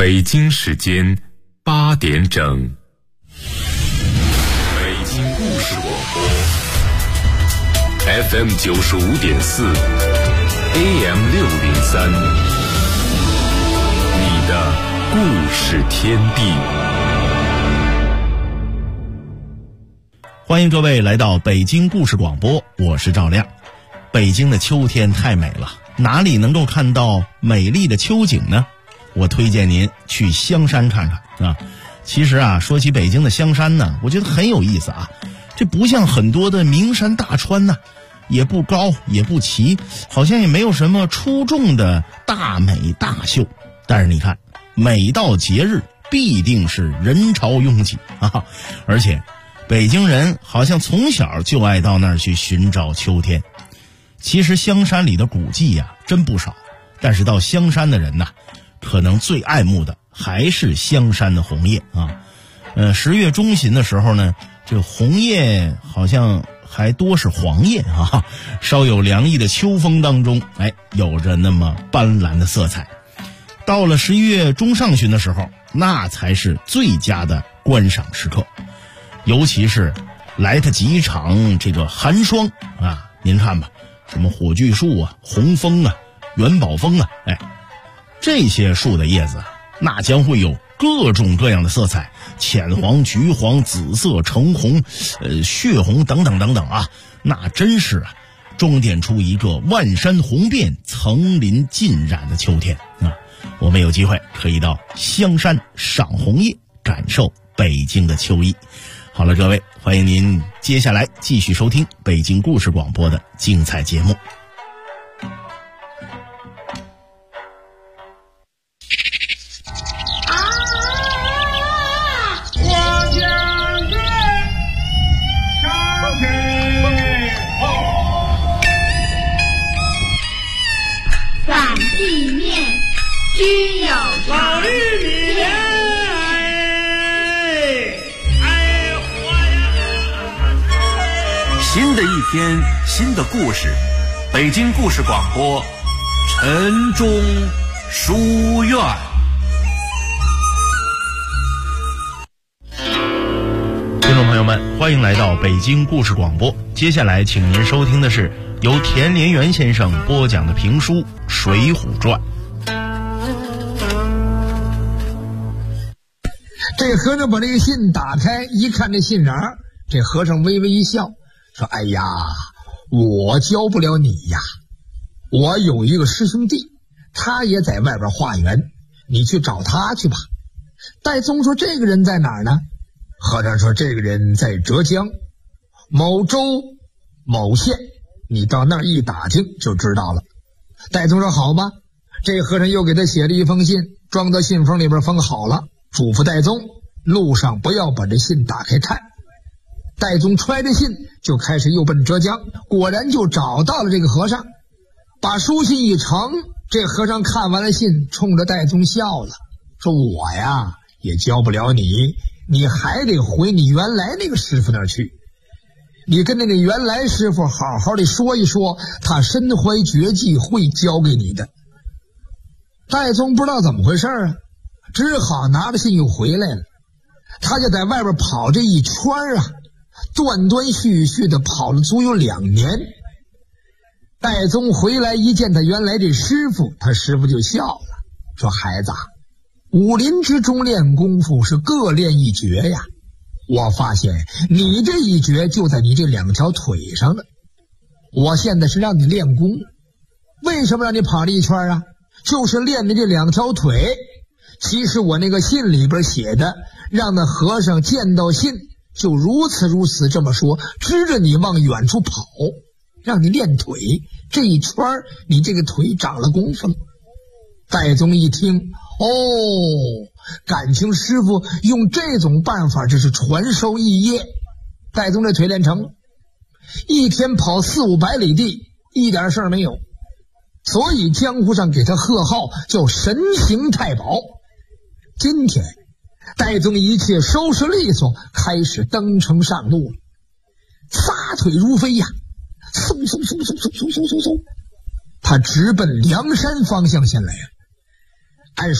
北京时间8点整，北京故事广播 FM 95.4 AM 603，你的故事天地。 欢迎各位来到北京故事广播，我是赵亮。北京的秋天太美了，哪里能够看到美丽的秋景呢？我推荐您去香山看看啊。其实啊，说起北京的香山呢，我觉得很有意思啊。这不像很多的名山大川呢，也不高也不齐，好像也没有什么出众的大美大秀。但是你看，每到节日必定是人潮拥挤啊，而且北京人好像从小就爱到那儿去寻找秋天。其实香山里的古迹呀，真不少，但是到香山的人呐，可能最爱慕的还是香山的红叶啊。10月中旬的时候呢，这红叶好像还多是黄叶啊，稍有凉意的秋风当中，有着那么斑斓的色彩。到了11月中上旬的时候，那才是最佳的观赏时刻。尤其是来它几场这个寒霜啊，您看吧，什么火炬树啊、红枫啊、元宝枫啊，这些树的叶子那将会有各种各样的色彩，浅黄、橘黄、紫色、橙红、血红等等等等啊，那真是装点出一个万山红遍、层林尽染的秋天啊！我们有机会可以到香山赏红叶，感受北京的秋意。好了，各位，欢迎您接下来继续收听北京故事广播的精彩节目。 反地面均有老玉米莲， 新的一天，新的故事，北京故事广播，晨钟书院。 听众朋友们，欢迎来到北京故事广播。接下来请您收听的是由田连元先生播讲的评书《水浒传》。 这和尚把这个信打开，一看这信瓤，这和尚微微一笑，说：“哎呀，我教不了你呀，我有一个师兄弟，他也在外边化缘，你去找他去吧。”戴宗说：“这个人在哪儿呢？”和尚说：“这个人在浙江某州某县，你到那儿一打听就知道了。”戴宗说：“好吧。”这和尚又给他写了一封信，装到信封里边封好了，嘱咐戴宗路上不要把这信打开看。戴宗揣着信就开始又奔浙江，果然就找到了这个和尚，把书信一呈，这和尚看完了信，冲着戴宗笑了，说：“我呀也教不了你，你还得回你原来那个师傅那儿去，你跟那个原来师傅好好的说一说，他身怀绝技，会教给你的。”戴宗不知道怎么回事啊，只好拿着信又回来了。他就在外边跑这一圈啊，断断续续的跑了足有2年。戴宗回来一见他原来这师傅，他师傅就笑了，说：“孩子，武林之中练功夫是各练一绝呀，我发现你这一绝就在你这2条腿上呢。我现在是让你练功，为什么让你跑了一圈啊？就是练的这2条腿。其实我那个信里边写的，让那和尚见到信就如此如此这么说，支着你往远处跑，让你练腿，这一圈你这个腿长了功夫了。”戴宗一听，感情师傅用这种办法，这是传授异业。戴宗这腿练成了，一天跑400-500里地，一点事儿没有，所以江湖上给他贺号叫神行太保。今天戴宗一切收拾利索，开始登城上路了，撒腿如飞呀，嗖嗖嗖嗖嗖嗖嗖嗖嗖，他直奔梁山方向先来了。按说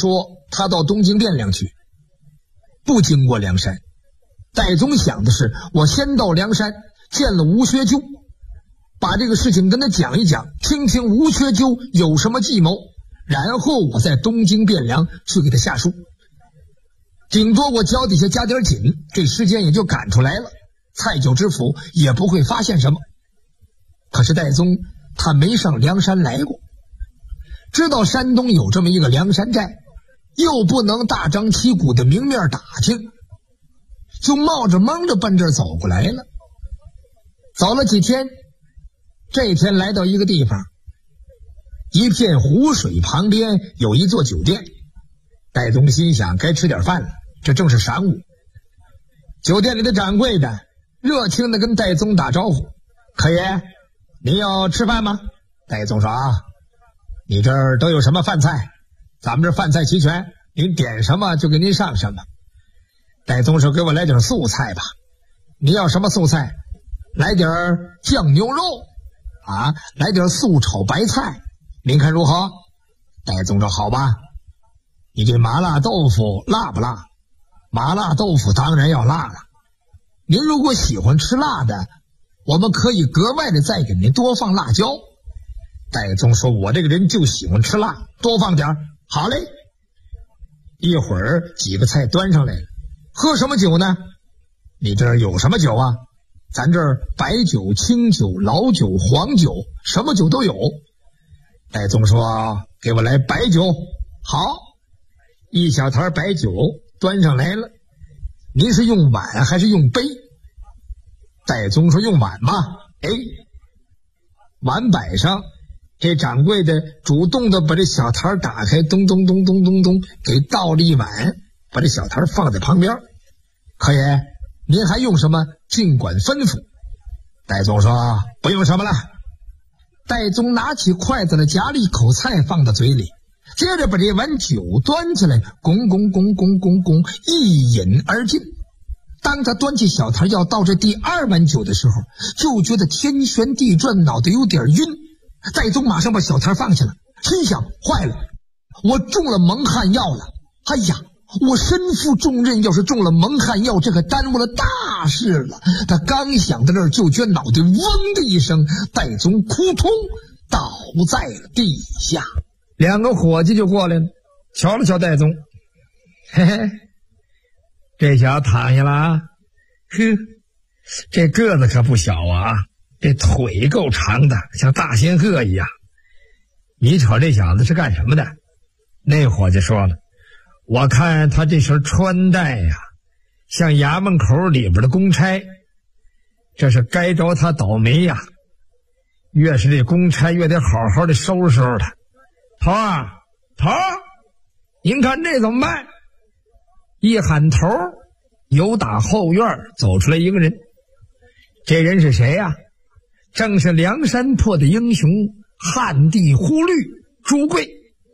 他到东京汴梁去，不经过梁山。戴宗想的是，我先到梁山见了吴学究，把这个事情跟他讲一讲，听听吴学究有什么计谋，然后我在东京汴梁去给他下书。顶多我脚底下加点紧，这时间也就赶出来了，蔡九知府也不会发现什么。可是戴宗他没上梁山来过，知道山东有这么一个梁山寨，又不能大张旗鼓的明面打听，就冒着蒙着奔这儿走过来了。走了几天，这一天来到一个地方，一片湖水旁边有一座酒店。戴宗心想该吃点饭了，这正是晌午。酒店里的掌柜的热情地跟戴宗打招呼：“客爷，您要吃饭吗？”戴宗说：“啊，你这儿都有什么饭菜？咱们这饭菜齐全，您点什么就给您上什么。”戴宗说：“给我来点素菜吧。”“您要什么素菜？”“来点酱牛肉啊，来点素炒白菜，您看如何？”戴宗说：“好吧。你这麻辣豆腐辣不辣？”“麻辣豆腐当然要辣了。您如果喜欢吃辣的，我们可以格外的再给您多放辣椒。”戴宗说：“我这个人就喜欢吃辣，多放点。”“好嘞。”一会儿几个菜端上来了。“喝什么酒呢？”“你这儿有什么酒啊？”“咱这儿白酒、清酒、老酒、黄酒，什么酒都有。”戴宗说：“给我来白酒。”“好。”一小坛白酒端上来了。“您是用碗还是用杯？”戴宗说：“用碗吧。”“哎，碗摆上。”这掌柜的主动的把这小坛打开，咚咚咚咚咚咚，给倒了一碗，把这小坛放在旁边。“客爷，您还用什么？尽管吩咐。”戴宗说：“不用什么了。”戴宗拿起筷子来夹了一口菜放到嘴里，接着把这碗酒端起来，拱拱拱拱拱拱，一饮而尽。当他端起小坛要倒这第二碗酒的时候，就觉得天旋地转，脑袋有点晕。戴宗马上把小坛放下了，心想：坏了，我中了蒙汗药了！哎呀，我身负重任，要是中了蒙汗药，这可耽误了大事了。他刚想到这儿，就觉得脑袋嗡的一声，戴宗扑通倒在了地下。两个伙计就过来了，瞧了瞧戴宗，嘿嘿，这小子躺下了啊！呵，这个子可不小啊，这腿够长的，像大仙鹤一样。你瞅这小子是干什么的？那伙计说了，我看他这身穿戴呀，像衙门口里边的公差，这是该着他倒霉呀。越是这公差越得好好的收拾收拾他。头啊，头，您看这怎么办？一喊头，由打后院走出来一个人。这人是谁呀？正是梁山泊的英雄汉地忽律朱贵。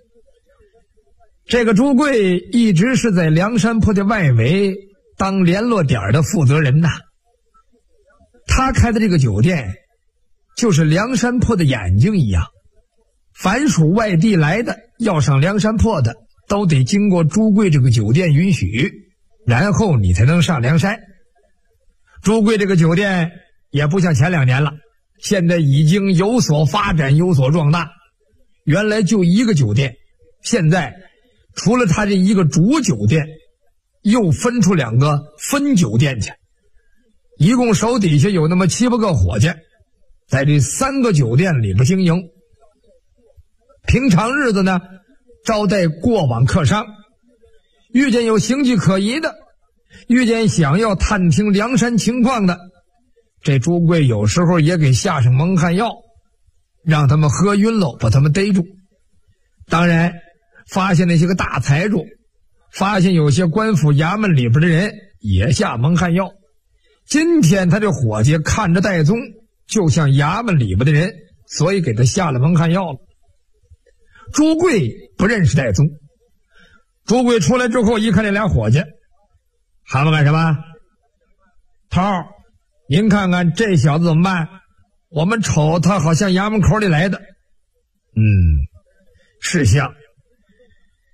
这个朱贵一直是在梁山泊的外围当联络点的负责人呐。他开的这个酒店就是梁山泊的眼睛一样，凡属外地来的要上梁山泊的，都得经过朱贵这个酒店允许，然后你才能上梁山。朱贵这个酒店也不像前2年了，现在已经有所发展，有所壮大。原来就一个酒店，现在除了他这一个主酒店，又分出2个分酒店去，一共手底下有那么7、8个伙计，在这3个酒店里边经营。平常日子呢，招待过往客商，遇见有形迹可疑的，遇见想要探听梁山情况的，这朱贵有时候也给下上蒙汗药，让他们喝晕了，把他们逮住。当然发现那些个大财主，发现有些官府衙门里边的人也下蒙汗药。今天他这伙计看着戴宗就像衙门里边的人，所以给他下了蒙汗药了。朱贵不认识戴宗。朱贵出来之后一看这俩伙计，喊我干什么？头，您看看这小子怎么办？我们瞅他好像衙门口里来的。是像。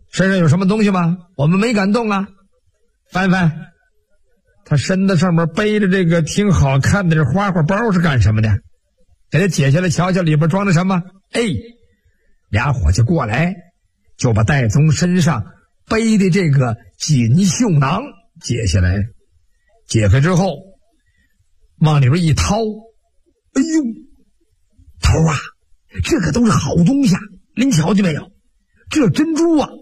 身上有什么东西吗？我们没敢动啊。翻翻，他身子上面背着这个挺好看的这花花包是干什么的？给他解下来瞧瞧里边装的什么。哎，俩伙计过来就把戴宗身上背的这个锦绣囊解下来，解开之后往里边一掏，哎呦，头啊，这可都是好东西啊！您瞧见没有？这珍珠啊，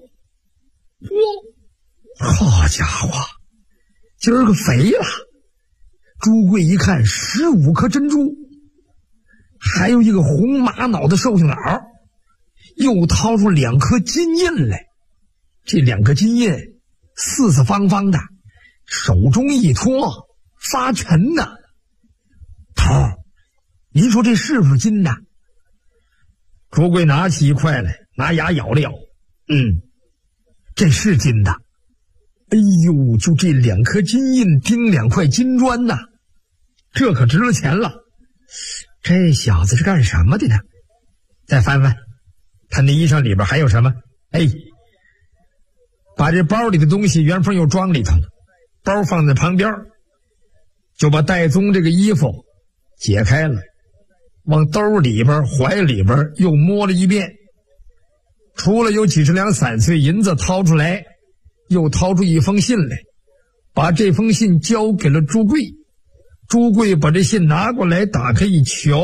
哇，好家伙，今儿个肥了！朱贵一看，15颗珍珠，还有一个红玛瑙的寿星脑，又掏出2颗金印来。这2颗金印四四方方的，手中一托，发沉呢。头，您说这是不是金的？朱贵拿起一块来，拿牙咬了咬，这是金的。哎呦，就这2颗金印钉2块金砖呐，这可值了钱了。这小子是干什么的呢？再翻翻，他那衣裳里边还有什么？哎，把这包里的东西原封又装里头了，包放在旁边，就把戴宗这个衣服解开了，往兜里边怀里边又摸了一遍，除了有几十两散碎银子掏出来，又掏出一封信来，把这封信交给了朱贵。朱贵把这信拿过来，打开一瞧，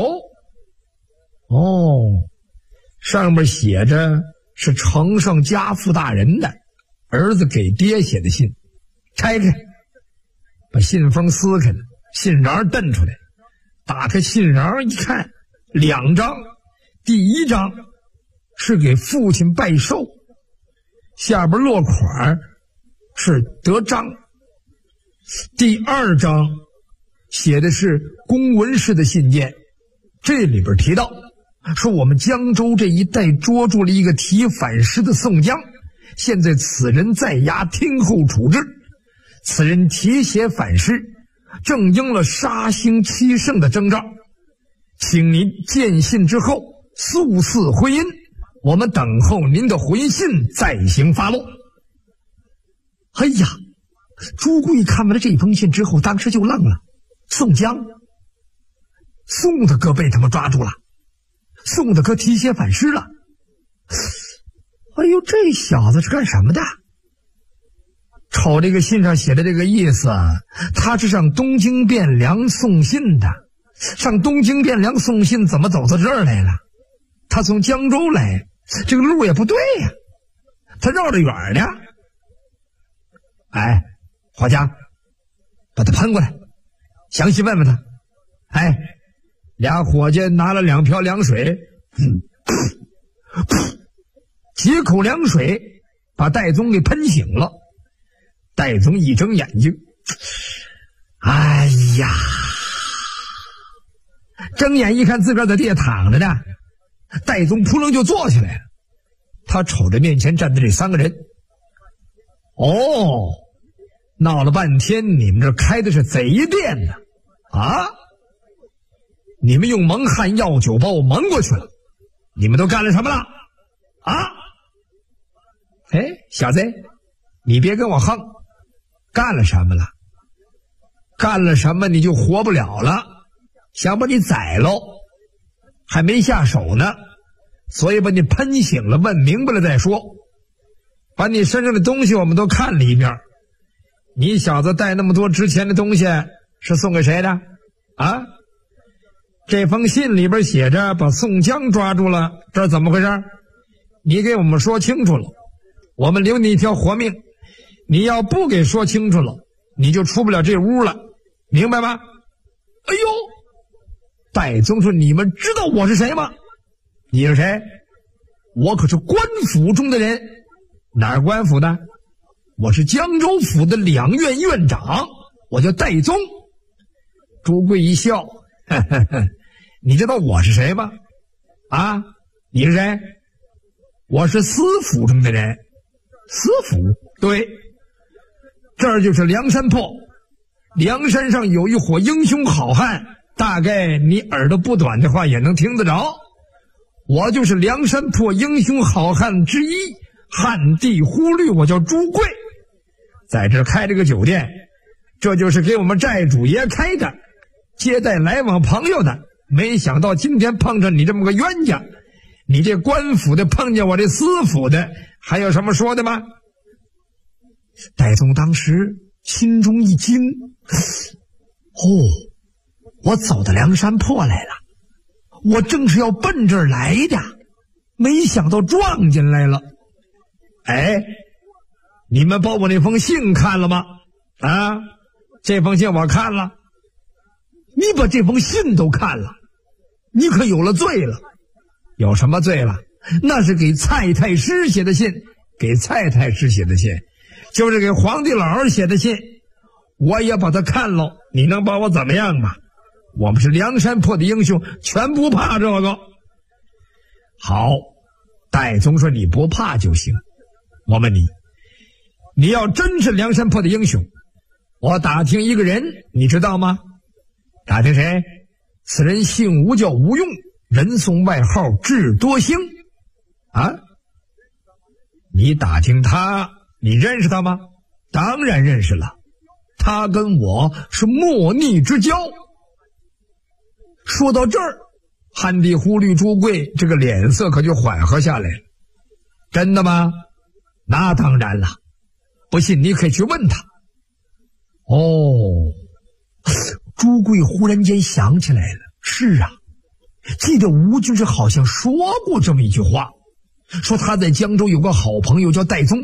上面写着是承上家父大人的儿子给爹写的信。拆开，把信封撕开了，信瓤瞪出来，打开信瓤一看，2张，第1张是给父亲拜寿，下边落款是德章，第2张写的是公文式的信件，这里边提到说我们江州这一带捉住了一个提反诗的宋江，现在此人在衙听候处置，此人题写反诗，正应了杀星七圣的征兆，请您见信之后速赐回音，我们等候您的回信再行发落。哎呀，朱贵看完了这封信之后当时就愣了，宋江，宋大哥被他们抓住了，宋大哥题写反诗了。哎呦，这小子是干什么的？瞅这个信上写的这个意思，他是上东京汴梁送信的。上东京汴梁送信怎么走到这儿来了？他从江州来，这个路也不对呀，他绕着远的。哎，华家，把他喷过来，详细问问他。哎，俩伙计拿了2瓢凉水，几口凉水把戴宗给喷醒了。戴宗一睁眼睛，哎呀，睁眼一看自个儿在地下躺着呢，戴宗扑棱就坐起来了。他瞅着面前站的这3个人，闹了半天你们这开的是贼店呢啊！你们用蒙汗药酒把我蒙过去了，你们都干了什么了啊？哎，小子，你别跟我横，干了什么了？干了什么你就活不了了，想把你宰喽，还没下手呢，所以把你喷醒了，问明白了再说。把你身上的东西我们都看了一遍，你小子带那么多值钱的东西是送给谁的啊？这封信里边写着把宋江抓住了，这是怎么回事？你给我们说清楚了，我们留你一条活命，你要不给说清楚了，你就出不了这屋了，明白吗？哎呦，戴宗说，你们知道我是谁吗？你是谁？我可是官府中的人。哪儿官府的？我是江州府的2院院长，我叫戴宗。朱贵一笑，呵呵呵，你知道我是谁吗？啊，你是谁？我是司府中的人。司府？对，这儿就是梁山泊，梁山上有一伙英雄好汉，大概你耳朵不短的话也能听得着。我就是梁山泊英雄好汉之一， 旱地忽律，我叫朱贵，在这开这个酒店，这就是给我们寨主爷开的，接待来往朋友的。没想到今天碰上你这么个冤家，你这官府的碰见我这司府的，还有什么说的吗？戴宗当时心中一惊，我走到梁山泊来了，我正是要奔这儿来的，没想到撞进来了。你们把我那封信看了吗？啊，这封信我看了。你把这封信都看了，你可有了罪了。有什么罪了？那是给蔡太师写的信，给蔡太师写的信，就是给皇帝老儿写的信。我也把它看了，你能把我怎么样吗？我们是梁山泊的英雄，全不怕这个。好，戴宗说你不怕就行。我问你，你要真是梁山泊的英雄，我打听一个人，你知道吗？打听谁？此人姓吴，叫吴用，人送外号智多星。啊？你打听他，你认识他吗？当然认识了，他跟我是莫逆之交。说到这儿，旱地忽律朱贵这个脸色可就缓和下来了。真的吗？那当然了，不信你可以去问他。朱贵忽然间想起来了，是啊，记得吴军师好像说过这么一句话，说他在江州有个好朋友叫戴宗。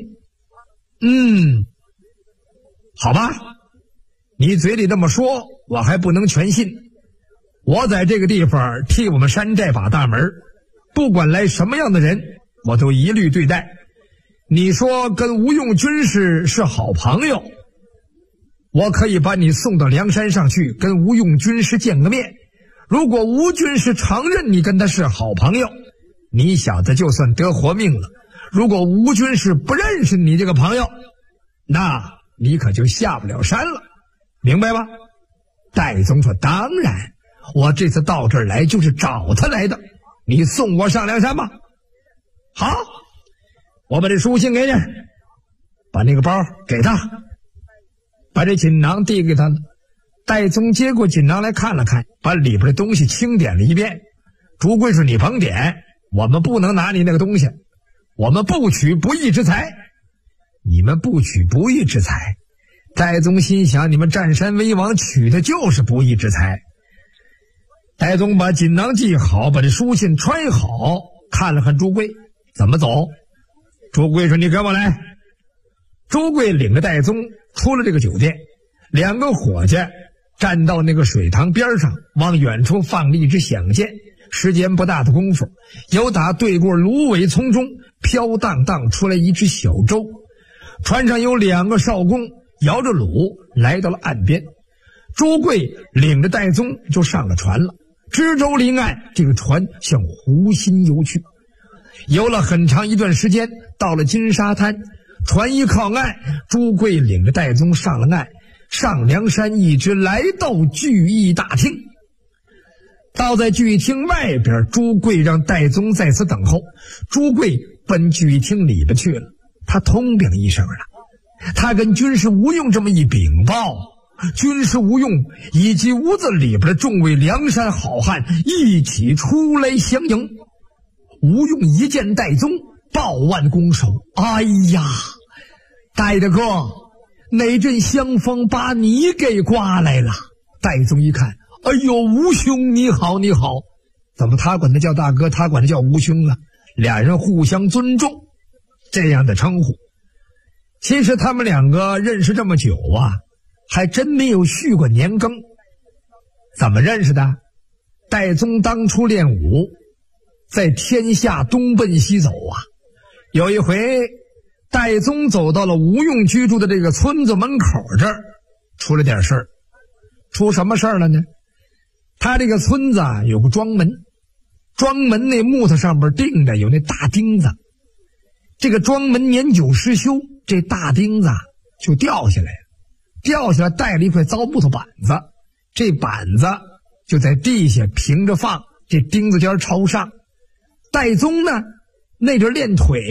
好吧，你嘴里这么说，我还不能全信。我在这个地方替我们山寨把大门，不管来什么样的人，我都一律对待。你说跟吴用军师是好朋友，我可以把你送到梁山上去跟吴用军师见个面。如果吴军师承认你跟他是好朋友，你小子就算得活命了。如果吴军师不认识你这个朋友，那你可就下不了山了，明白吧？戴宗说当然，我这次到这儿来就是找他来的，你送我上梁山吧。好，我把这书信给你，把那个包给他，把这锦囊递给他了。戴宗接过锦囊来看了看，把里边的东西清点了一遍。朱贵说你甭点，我们不能拿你那个东西，我们不取不义之财。你们不取不义之财？戴宗心想，你们占山为王取的就是不义之财。戴宗把锦囊系好，把这书信揣好，看了看朱贵，怎么走？朱贵说你跟我来。朱贵领着戴宗出了这个酒店，两个伙计站到那个水塘边上，往远处放了一支响箭。时间不大的功夫，由打对过芦苇丛中飘荡荡出来一只小舟，船上有两个少工摇着橹来到了岸边。朱贵领着戴宗就上了船了，支舟临岸，这个船向湖心游去。游了很长一段时间，到了金沙滩，船一靠岸，朱贵领着戴宗上了岸，上梁山一直来到聚义大厅。到在聚义厅外边，朱贵让戴宗在此等候。朱贵奔聚义厅里边去了，他通禀一声了，他跟军师吴用这么一禀报，军师吴用以及屋子里边的众位梁山好汉一起出来相迎。吴用一见戴宗，抱腕拱手，哎呀，戴大哥，哪阵香风把你给刮来了？戴宗一看，哎呦，吴兄你好你好。怎么他管他叫大哥，他管他叫吴兄啊？俩人互相尊重，这样的称呼。其实他们两个认识这么久啊，还真没有续过年羹。怎么认识的？戴宗当初练武，在天下东奔西走啊。有一回戴宗走到了吴用居住的这个村子门口这儿，出了点事儿。出什么事儿了呢？他这个村子啊有个庄门，庄门那木头上边钉着有那大钉子，这个庄门年久失修，这大钉子就掉下来了，掉下来带了一块糟木头板子，这板子就在地下平着放，这钉子尖朝上。戴宗呢那阵练腿呀，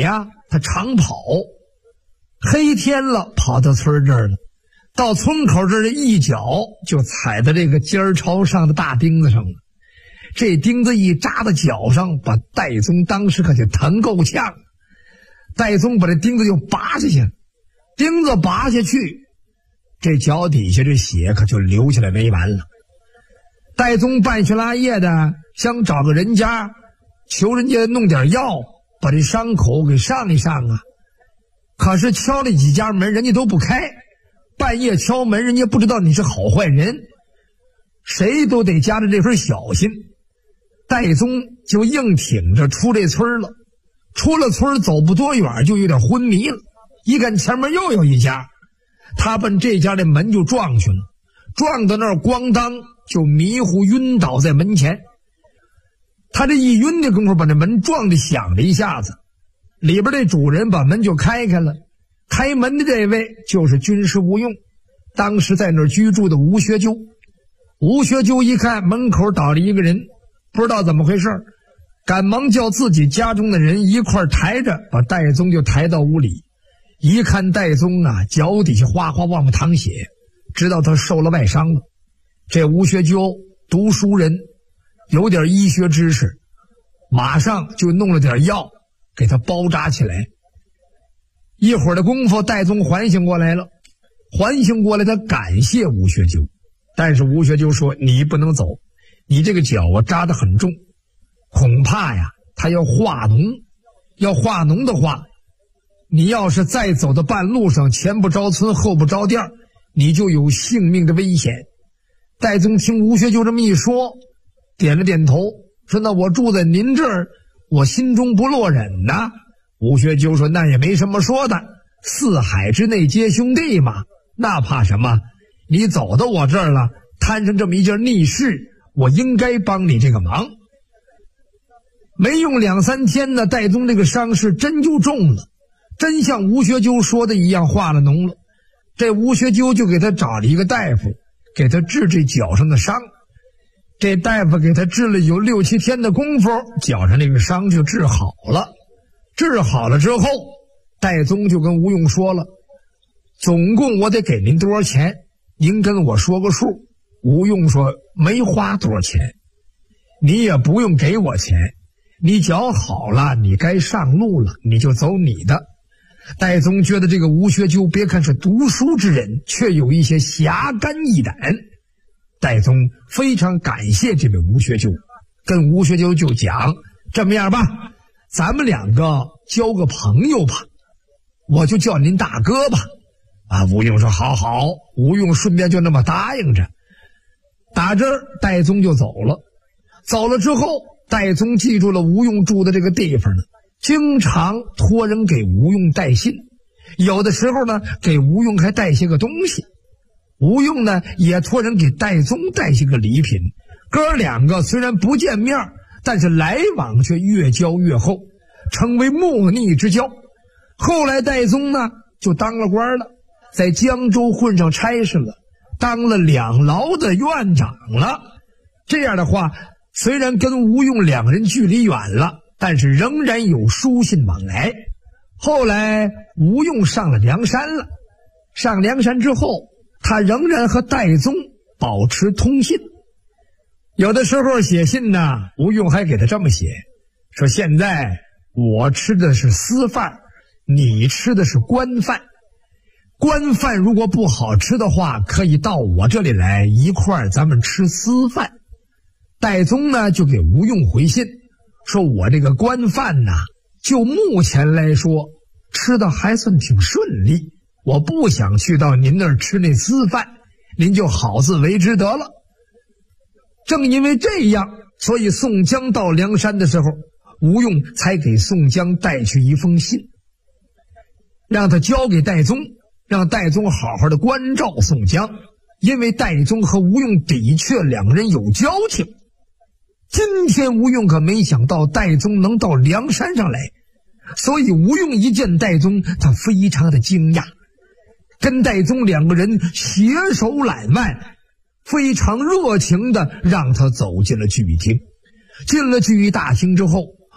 他常跑，黑天了跑到村这儿了，到村口这儿一脚就踩在这个尖儿朝上的大钉子上了。这钉子一扎到脚上，把戴宗当时可就疼够呛。戴宗把这钉子就拔下去了，钉子拔下去，这脚底下这血可就流起来没完了。戴宗半夜拉夜的想找个人家求人家弄点药把这伤口给上一上啊，可是敲了几家门人家都不开，半夜敲门人家不知道你是好坏人，谁都得加着这份小心。戴宗就硬挺着出这村了，出了村走不多远就有点昏迷了，一看前面又有一家，他奔这家的门就撞去了，撞到那儿咣当就迷糊晕倒在门前。他这一晕的功夫把这门撞得响了一下子，里边这主人把门就开了，开门的这位就是军师吴用，当时在那儿居住的吴学究。吴学究一看门口倒了一个人，不知道怎么回事，赶忙叫自己家中的人一块抬着，把戴宗就抬到屋里。一看戴宗啊，脚底下哗哗往外淌血，知道他受了外伤了。这吴学究读书人，有点医学知识，马上就弄了点药给他包扎起来。一会儿的功夫，戴宗缓醒过来了，他感谢吴学究，但是吴学究说：“你不能走，你这个脚啊扎得很重，恐怕呀他要化脓，要化脓的话，你要是再走到半路上，前不着村后不着店，你就有性命的危险。”戴宗听吴学究这么一说，点了点头，说：“那我住在您这儿，我心中不落忍呐。”吴学究说：“那也没什么说的，四海之内皆兄弟嘛，那怕什么？你走到我这儿了，摊上这么一件逆事，我应该帮你这个忙。”没用2-3天呢，戴宗这个伤势真就重了，真像吴学究说的一样化了脓了。这吴学究就给他找了一个大夫，给他治这脚上的伤。这大夫给他治了有6-7天的功夫，脚上那个伤就治好了。治好了之后，戴宗就跟吴用说了：“总共我得给您多少钱？您跟我说个数。”吴用说：“没花多少钱，你也不用给我钱，你脚好了，你该上路了，你就走你的。”戴宗觉得这个吴学究别看是读书之人，却有一些侠肝义胆。戴宗非常感谢这位吴学究，跟吴学究就讲：“这么样吧，咱们两个交个朋友吧，我就叫您大哥吧。”吴用说：“好好。”吴用顺便就那么答应着。打这儿戴宗就走了。走了之后，戴宗记住了吴用住的这个地方呢，经常托人给吴用带信，有的时候呢给吴用还带些个东西。吴用呢也托人给戴宗带些个礼品，哥两个虽然不见面，但是来往却越交越厚，成为莫逆之交。后来戴宗呢就当了官了，在江州混上差事了，当了2牢的院长了。这样的话，虽然跟吴用两个人距离远了，但是仍然有书信往来。后来吴用上了梁山了，上梁山之后，他仍然和戴宗保持通信。有的时候写信呢，吴用还给他这么写，说：“现在我吃的是私饭，你吃的是官饭。官饭如果不好吃的话，可以到我这里来一块儿咱们吃私饭。”戴宗呢就给吴用回信，说：“我这个官饭呐，就目前来说吃的还算挺顺利，我不想去到您那儿吃那私饭，您就好自为之得了。”正因为这样，所以宋江到梁山的时候，吴用才给宋江带去一封信，让他交给戴宗，让戴宗好好的关照宋江。因为戴宗和吴用的确两个人有交情。今天吴用可没想到戴宗能到梁山上来，所以吴用一见戴宗，他非常的惊讶，跟戴宗两个人携手揽腕，非常热情的让他走进了聚义厅。进了聚义大厅之后，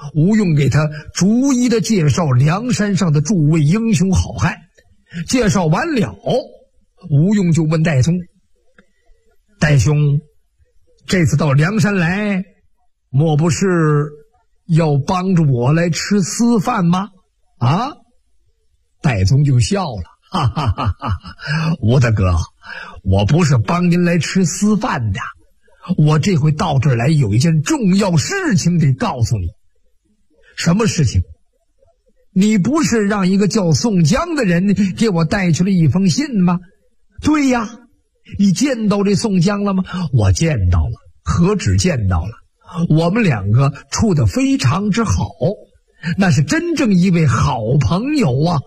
吴用给他逐一的介绍梁山上的诸位英雄好汉。介绍完了，吴用就问戴宗：戴兄，这次到梁山来，莫不是要帮着我来吃私饭吗？啊？戴宗就笑了，哈哈哈哈！吴大哥，我不是帮您来吃私饭的，我这回到这儿来有一件重要事情得告诉你。什么事情？你不是让一个叫宋江的人给我带去了一封信吗？对呀，你见到这宋江了吗？我见到了，何止见到了，我们两个处得非常之好，那是真正一位好朋友啊。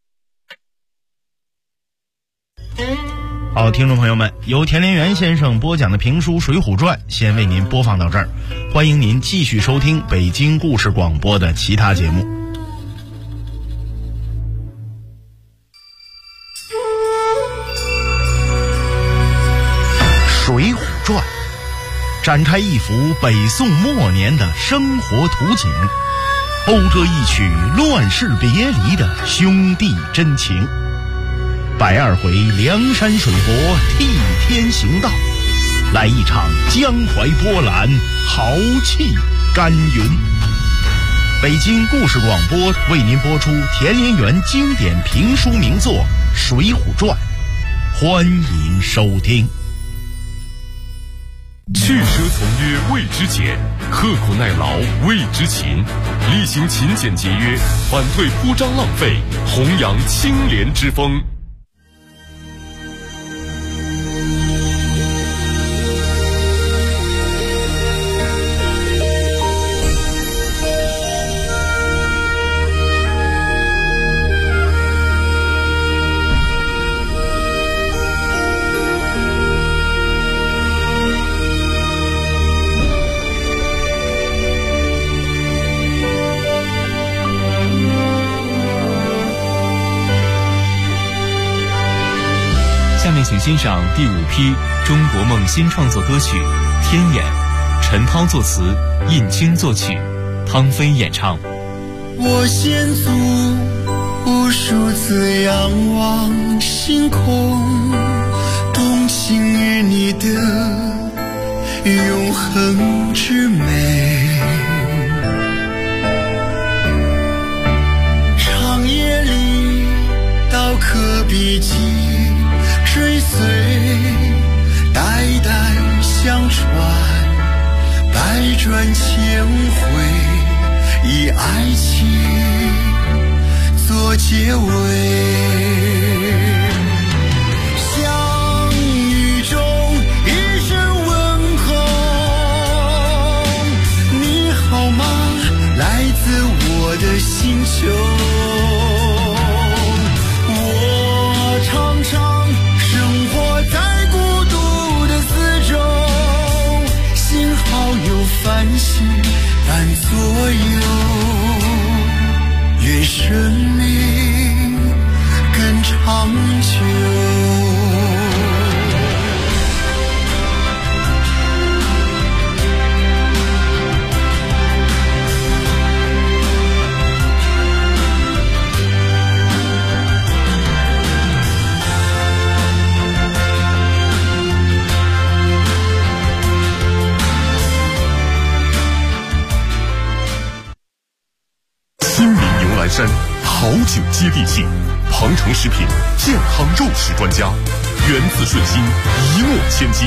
好，听众朋友们，由田连元先生播讲的评书《水浒传》先为您播放到这儿，欢迎您继续收听北京故事广播的其他节目。《水浒传》展开一幅北宋末年的生活图景，讴歌一曲乱世别离的兄弟真情。120回梁山水泊替天行道，来一场江淮波澜，豪气干云。北京故事广播为您播出田连元经典评书名作《水浒传》，欢迎收听。 去奢从约谓之俭，刻苦耐劳谓之勤，厉行勤俭节约，反对铺张浪费，弘扬清廉之风。 下面请欣赏第5批中国梦新创作歌曲《天眼》，陈涛作词，印青作曲，汤飞演唱。 我先祖无数次仰望星空，动情于你的永恒之美。长夜里刀刻笔迹追随，代代相传，百转千回，以爱情做结尾。相遇中一声问候，你好吗？来自我的星球。我常常生活在孤独的四周，幸好有繁星伴左右，愿生命更长久。 山好酒接地气，庞城食品健康肉食专家，源自顺心，一诺千金。